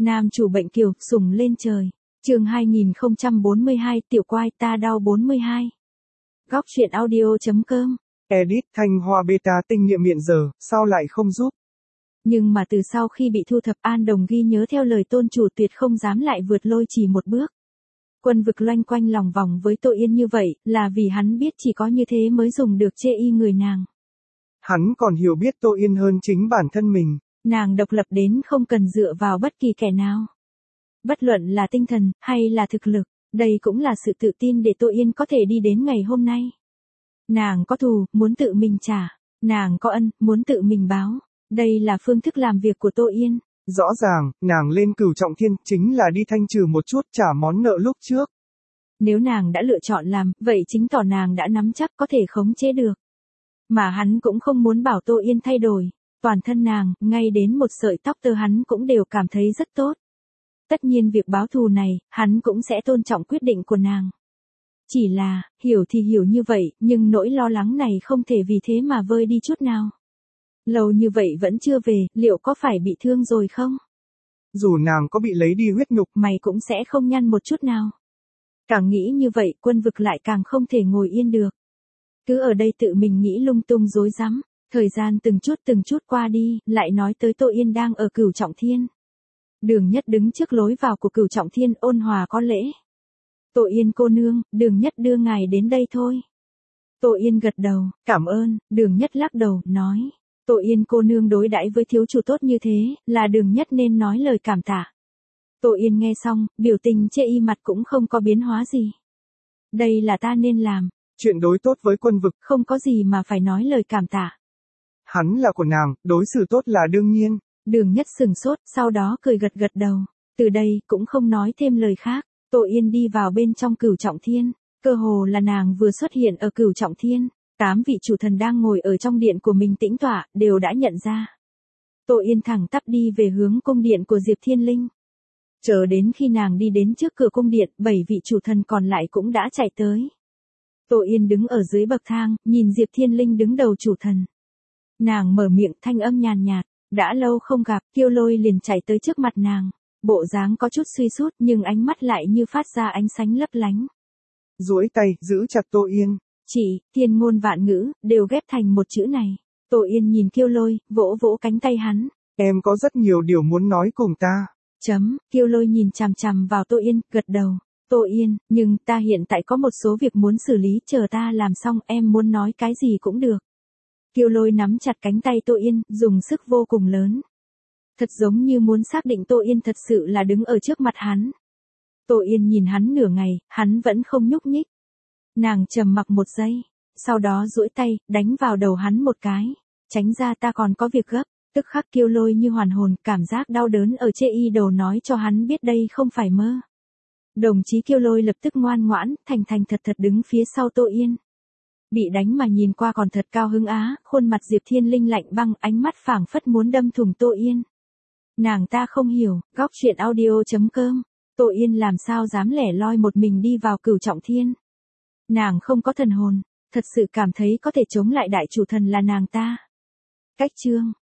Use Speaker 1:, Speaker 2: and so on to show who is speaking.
Speaker 1: Nam chủ bệnh kiều, sủng lên trời. Chương 2042, tiểu quai ta đau 42. Góc truyện audio.com.
Speaker 2: Edit Thanh Hoa beta tinh nghiệm hiện giờ, sao lại không giúp?
Speaker 1: Nhưng mà từ sau khi bị thu thập, An Đồng ghi nhớ theo lời tôn chủ tuyệt không dám lại vượt lôi chỉ một bước. Quân vực loanh quanh lòng vòng với Tô Yên như vậy, là vì hắn biết chỉ có như thế mới dùng được chê y người nàng.
Speaker 2: Hắn còn hiểu biết Tô Yên hơn chính bản thân mình.
Speaker 1: Nàng độc lập đến không cần dựa vào bất kỳ kẻ nào. Bất luận là tinh thần, hay là thực lực, đây cũng là sự tự tin để Tô Yên có thể đi đến ngày hôm nay. Nàng có thù, muốn tự mình trả. Nàng có ân, muốn tự mình báo. Đây là phương thức làm việc của Tô Yên.
Speaker 2: Rõ ràng, nàng lên Cửu Trọng Thiên chính là đi thanh trừ một chút trả món nợ lúc trước.
Speaker 1: Nếu nàng đã lựa chọn làm, vậy chính tỏ nàng đã nắm chắc có thể khống chế được. Mà hắn cũng không muốn bảo Tô Yên thay đổi. Toàn thân nàng, ngay đến một sợi tóc tơ hắn cũng đều cảm thấy rất tốt. Tất nhiên việc báo thù này, hắn cũng sẽ tôn trọng quyết định của nàng. Chỉ là, hiểu thì hiểu như vậy, nhưng nỗi lo lắng này không thể vì thế mà vơi đi chút nào. Lâu như vậy vẫn chưa về, liệu có phải bị thương rồi không?
Speaker 2: Dù nàng có bị lấy đi huyết nhục,
Speaker 1: mày cũng sẽ không nhăn một chút nào. Càng nghĩ như vậy, Quân vực lại càng không thể ngồi yên được. Cứ ở đây tự mình nghĩ lung tung rối rắm. Thời gian từng chút qua đi, lại nói tới Tô Yên đang ở Cửu Trọng Thiên. Đường Nhất đứng trước lối vào của Cửu Trọng Thiên ôn hòa có lễ. Tô Yên cô nương, Đường Nhất đưa ngài đến đây thôi. Tô Yên gật đầu, cảm ơn. Đường Nhất lắc đầu, nói. Tô Yên cô nương đối đãi với thiếu chủ tốt như thế, là Đường Nhất nên nói lời cảm tạ. Tô Yên nghe xong, biểu tình chê y mặt cũng không có biến hóa gì. Đây là ta nên làm.
Speaker 2: Chuyện đối tốt với Quân vực.
Speaker 1: Không có gì mà phải nói lời cảm tạ.
Speaker 2: Hắn là của nàng, đối xử tốt là đương nhiên.
Speaker 1: Đường Nhất sừng sốt, sau đó cười gật gật đầu. Từ đây, cũng không nói thêm lời khác. Tô Yên đi vào bên trong Cửu Trọng Thiên. Cơ hồ là nàng vừa xuất hiện ở Cửu Trọng Thiên. 8 vị chủ thần đang ngồi ở trong điện của mình tĩnh tọa, đều đã nhận ra. Tô Yên thẳng tắp đi về hướng cung điện của Diệp Thiên Linh. Chờ đến khi nàng đi đến trước cửa cung điện, 7 vị chủ thần còn lại cũng đã chạy tới. Tô Yên đứng ở dưới bậc thang, nhìn Diệp Thiên Linh đứng đầu chủ thần. Nàng mở miệng thanh âm nhàn nhạt, đã lâu không gặp, Kiêu Lôi liền chạy tới trước mặt nàng. Bộ dáng có chút suy sút nhưng ánh mắt lại như phát ra ánh sáng lấp lánh.
Speaker 2: Duỗi tay, giữ chặt Tô Yên.
Speaker 1: Chỉ, thiên ngôn vạn ngữ, đều ghép thành một chữ này. Tô Yên nhìn Kiêu Lôi, vỗ vỗ cánh tay hắn.
Speaker 2: Em có rất nhiều điều muốn nói cùng ta.
Speaker 1: Kiêu Lôi nhìn chằm chằm vào Tô Yên, gật đầu. Tô Yên, nhưng ta hiện tại có một số việc muốn xử lý, chờ ta làm xong em muốn nói cái gì cũng được. Kiêu Lôi nắm chặt cánh tay Tô Yên, dùng sức vô cùng lớn. Thật giống như muốn xác định Tô Yên thật sự là đứng ở trước mặt hắn. Tô Yên nhìn hắn nửa ngày, hắn vẫn không nhúc nhích. Nàng trầm mặc một giây, sau đó duỗi tay, đánh vào đầu hắn một cái. Tránh ra, ta còn có việc gấp. Tức khắc Kiêu Lôi như hoàn hồn, cảm giác đau đớn ở chê y đầu nói cho hắn biết đây không phải mơ. Đồng chí Kiêu Lôi lập tức ngoan ngoãn, thành thật đứng phía sau Tô Yên. Bị đánh mà nhìn qua còn thật cao hứng á, khuôn mặt Diệp Thiên Linh lạnh băng, ánh mắt phảng phất muốn đâm thủng Tô Yên. Nàng ta không hiểu, góc truyện audio.com. Tô Yên làm sao dám lẻ loi một mình đi vào Cửu Trọng Thiên. Nàng không có thần hồn, thật sự cảm thấy có thể chống lại đại chủ thần là nàng ta. Cách chương